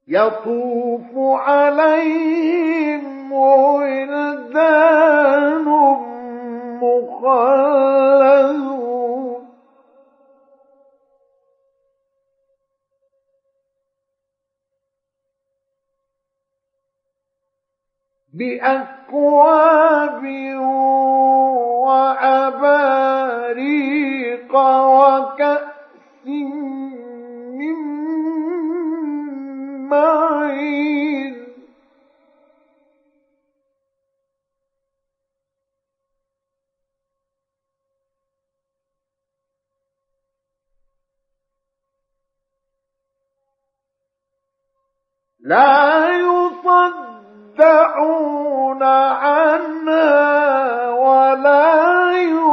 يطوف عليهم ولدان مخلدون بأكواب وأباريق وكأس من معين لا يصدعون عنها ولا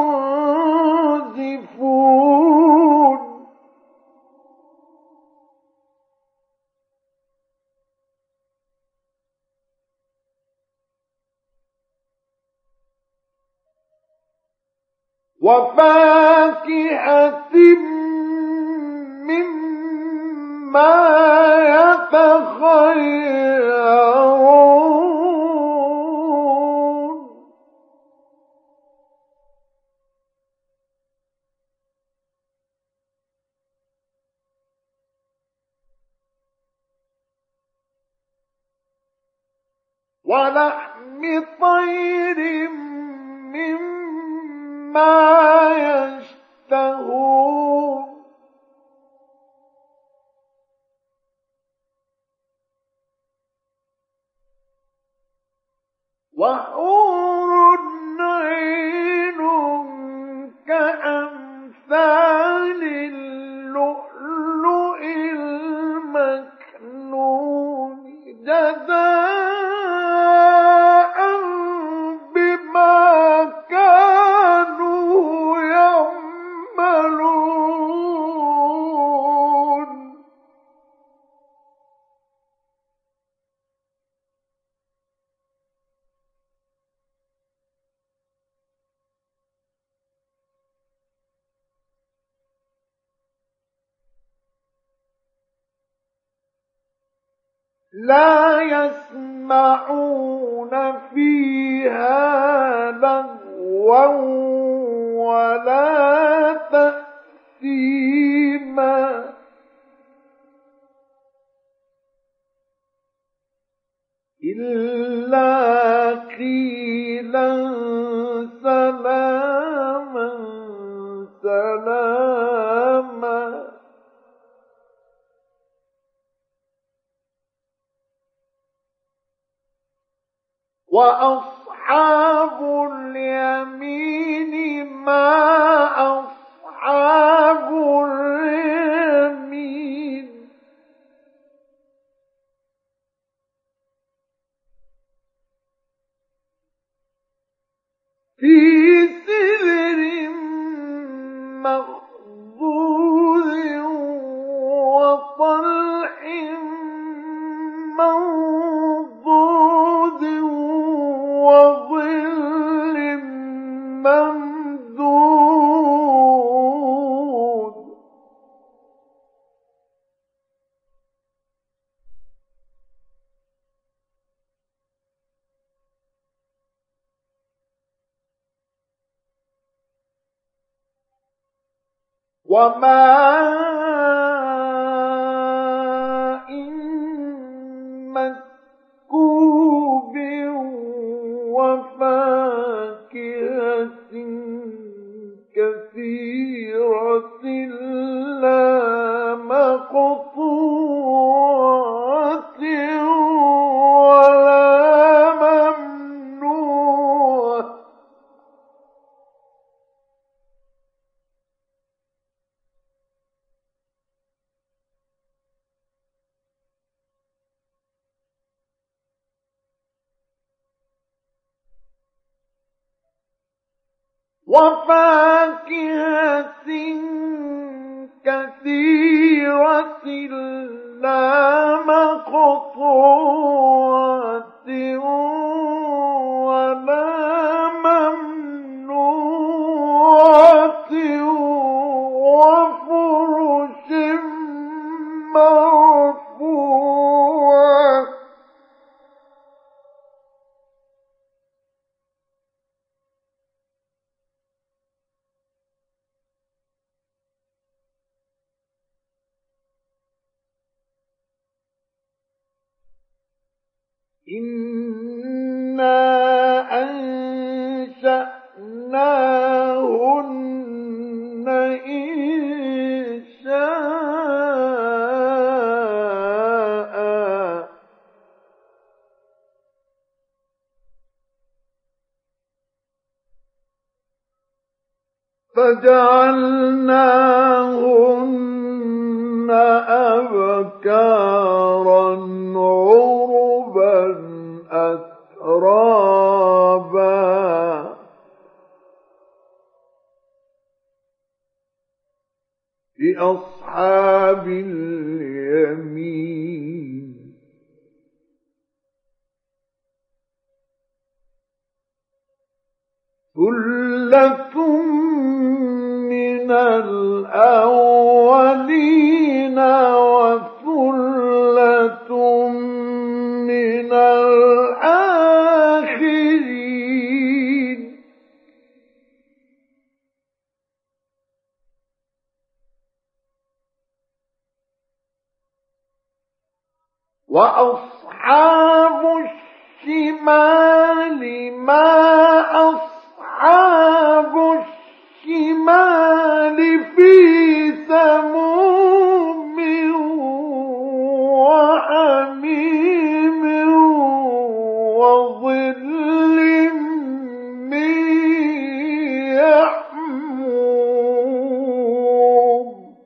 ينزفون وفاكهة مما يتخيرون ولحم طير مما يشتهون وحور عين كأمثال اللؤلؤ المكنون جزاء بما كانوا يعملون لا يسمعون فيها لغوا ولا تأثيما إلا قيلا سلاما سلاما وأصحاب اليمين ما أصحاب اليمين في سدر مخضود وطلح منضود وظل ممدود وماء مسكوب وفاكهة كثيرة لا مقطوعة ولا ممنوعة وفاكهة كثيرة لا مقطوعة ولا ممنوعة وفرش مرفوعة إنا أنشأناهن إنشاء فجعلناهن أبكارا عربا أترابا لأصحاب اليمين ثلة من الأولين وثلة من الآخرين وأصحاب الشمال ما أصحاب الشمال في سموم وحميم وظل من يحموم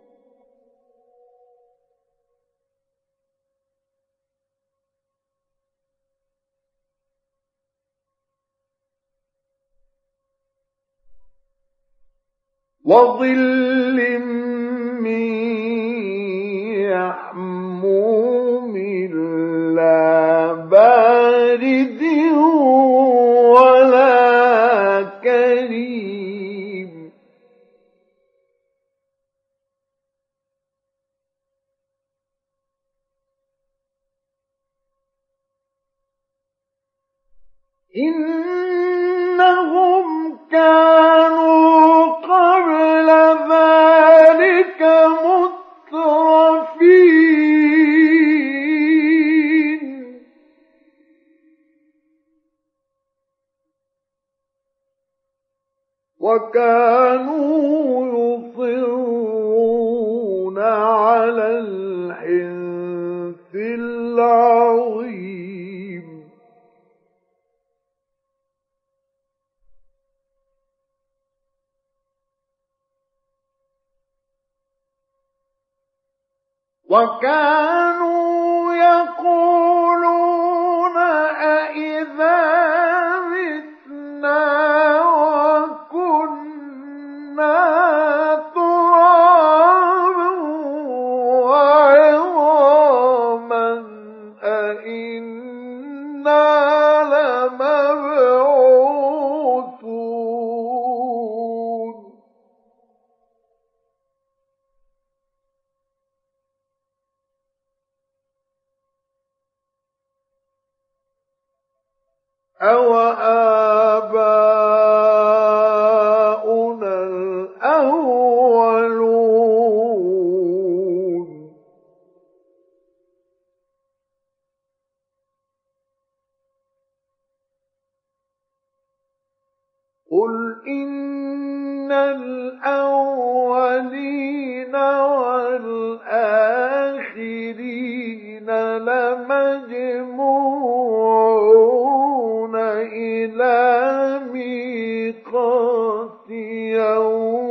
وظل من يحموم لا بارد ولا كريم إنهم كانوا قبل ذلك مترفين وكانوا يصرون على الحنث العظيم وكانوا يقولون أئذا متنا وكنا ترابا وعظاما أئنا لمبعوثون أَوَآبَاؤُنَا الْأَوَّلُونَ قُلْ إِنَّ الْأَوَّلِينَ وَالْآخِرِينَ لَمَجْمُوعُونَ إِلَى مِيقَاتِ يَوْمٍ